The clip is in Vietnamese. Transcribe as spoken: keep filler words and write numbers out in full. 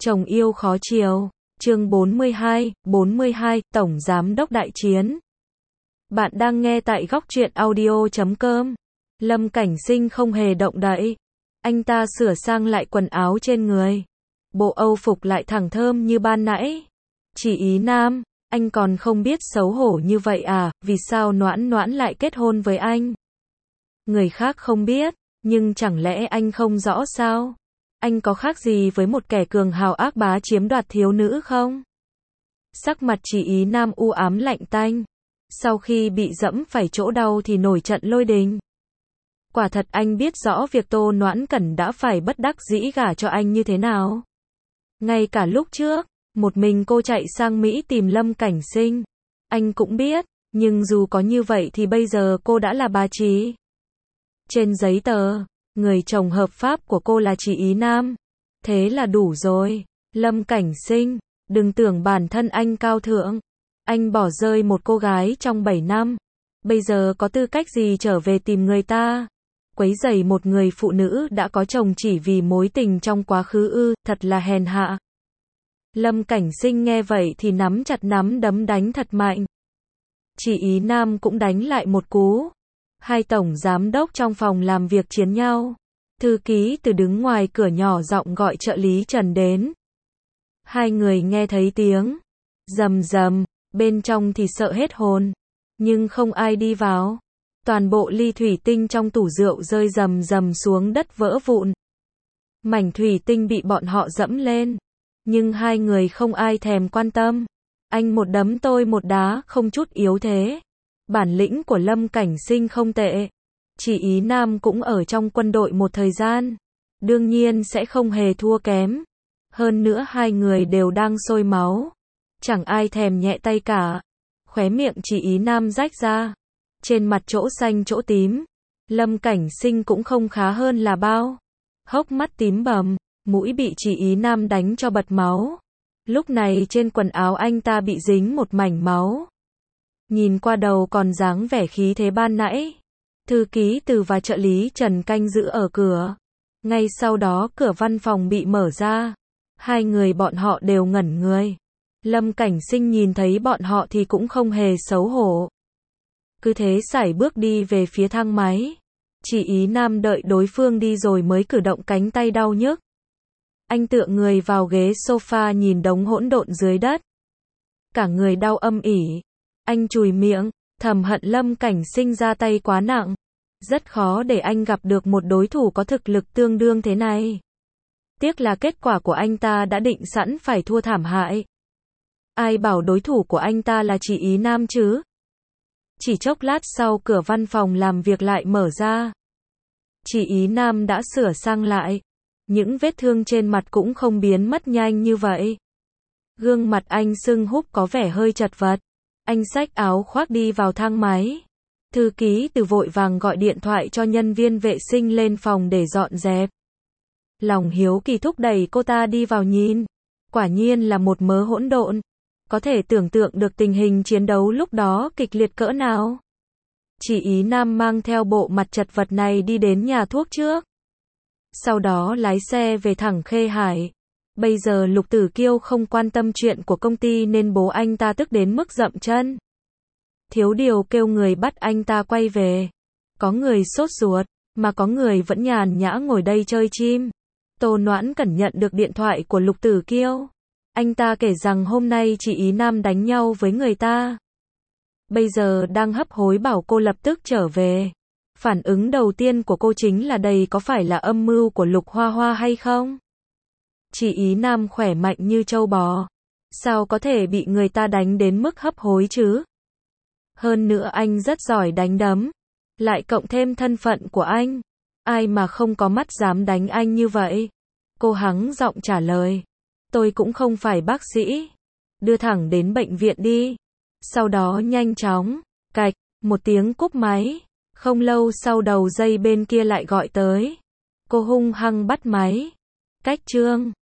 Chồng yêu khó chiều. Chương bốn mươi hai, bốn mươi hai, Tổng Giám đốc Đại Chiến. Bạn đang nghe tại góc truyện audio chấm com. Lâm Cảnh Sinh không hề động đậy. Anh ta sửa sang lại quần áo trên người. Bộ Âu phục lại thẳng thơm như ban nãy. Chỉ ý Nam, anh còn không biết xấu hổ như vậy à, vì sao Noãn Noãn lại kết hôn với anh? Người khác không biết, nhưng chẳng lẽ anh không rõ sao? Anh có khác gì với một kẻ cường hào ác bá chiếm đoạt thiếu nữ không? Sắc mặt Chỉ Ý Nam u ám lạnh tanh. Sau khi bị dẫm phải chỗ đau thì nổi trận lôi đình. Quả thật anh biết rõ việc Tô Noãn Cẩn đã phải bất đắc dĩ gả cho anh như thế nào. Ngay cả lúc trước, một mình cô chạy sang Mỹ tìm Lâm Cảnh Sinh. Anh cũng biết, nhưng dù có như vậy thì bây giờ cô đã là bà Trí. Trên giấy tờ, người chồng hợp pháp của cô là Chỉ Ý Nam. Thế là đủ rồi. Lâm Cảnh Sinh, đừng tưởng bản thân anh cao thượng. Anh bỏ rơi một cô gái trong bảy năm. Bây giờ có tư cách gì trở về tìm người ta? Quấy rầy một người phụ nữ đã có chồng chỉ vì mối tình trong quá khứ ư, thật là hèn hạ. Lâm Cảnh Sinh nghe vậy thì nắm chặt nắm đấm đánh thật mạnh. Chỉ Ý Nam cũng đánh lại một cú. Hai tổng giám đốc trong phòng làm việc chiến nhau. Thư ký từ đứng ngoài cửa nhỏ giọng gọi trợ lý Trần đến. Hai người nghe thấy tiếng rầm rầm, bên trong thì sợ hết hồn, nhưng không ai đi vào. Toàn bộ ly thủy tinh trong tủ rượu rơi rầm rầm xuống đất vỡ vụn. Mảnh thủy tinh bị bọn họ dẫm lên, nhưng hai người không ai thèm quan tâm. Anh một đấm tôi một đá, không chút yếu thế. Bản lĩnh của Lâm Cảnh Sinh không tệ. Chỉ Ý Nam cũng ở trong quân đội một thời gian, đương nhiên sẽ không hề thua kém. Hơn nữa hai người đều đang sôi máu, chẳng ai thèm nhẹ tay cả. Khóe miệng Chỉ Ý Nam rách ra, trên mặt chỗ xanh chỗ tím. Lâm Cảnh Sinh cũng không khá hơn là bao, hốc mắt tím bầm, mũi bị Chỉ Ý Nam đánh cho bật máu. Lúc này trên quần áo anh ta bị dính một mảnh máu. Nhìn qua đầu còn dáng vẻ khí thế ban nãy. Thư ký Từ và trợ lý Trần canh giữ ở cửa. Ngay sau đó cửa văn phòng bị mở ra. Hai người bọn họ đều ngẩn người. Lâm Cảnh Sinh nhìn thấy bọn họ thì cũng không hề xấu hổ. Cứ thế sải bước đi về phía thang máy. Chỉ Ý Nam đợi đối phương đi rồi mới cử động cánh tay đau nhức. Anh tựa người vào ghế sofa nhìn đống hỗn độn dưới đất. Cả người đau âm ỉ. Anh chùi miệng, thầm hận Lâm Cảnh Sinh ra tay quá nặng. Rất khó để anh gặp được một đối thủ có thực lực tương đương thế này. Tiếc là kết quả của anh ta đã định sẵn phải thua thảm hại. Ai bảo đối thủ của anh ta là Chỉ Ý Nam chứ? Chỉ chốc lát sau cửa văn phòng làm việc lại mở ra. Chỉ Ý Nam đã sửa sang lại. Những vết thương trên mặt cũng không biến mất nhanh như vậy. Gương mặt anh sưng húp có vẻ hơi chật vật. Anh xách áo khoác đi vào thang máy. Thư ký Từ vội vàng gọi điện thoại cho nhân viên vệ sinh lên phòng để dọn dẹp. Lòng hiếu kỳ thúc đẩy cô ta đi vào nhìn. Quả nhiên là một mớ hỗn độn. Có thể tưởng tượng được tình hình chiến đấu lúc đó kịch liệt cỡ nào. Chỉ Ý Nam mang theo bộ mặt chật vật này đi đến nhà thuốc trước. Sau đó lái xe về thẳng Khê Hải. Bây giờ Lục Tử Kiêu không quan tâm chuyện của công ty nên bố anh ta tức đến mức dậm chân. Thiếu điều kêu người bắt anh ta quay về. Có người sốt ruột, mà có người vẫn nhàn nhã ngồi đây chơi chim. Tô Noãn Cẩn nhận được điện thoại của Lục Tử Kiêu. Anh ta kể rằng hôm nay Chỉ Ý Nam đánh nhau với người ta. Bây giờ đang hấp hối bảo cô lập tức trở về. Phản ứng đầu tiên của cô chính là đây có phải là âm mưu của Lục Hoa Hoa hay không? Chỉ Ý Nam khỏe mạnh như trâu bò. Sao có thể bị người ta đánh đến mức hấp hối chứ? Hơn nữa anh rất giỏi đánh đấm. Lại cộng thêm thân phận của anh. Ai mà không có mắt dám đánh anh như vậy? Cô hắng giọng trả lời. Tôi cũng không phải bác sĩ. Đưa thẳng đến bệnh viện đi. Sau đó nhanh chóng, cạch, một tiếng cúp máy. Không lâu sau đầu dây bên kia lại gọi tới. Cô hung hăng bắt máy. Cách Trương.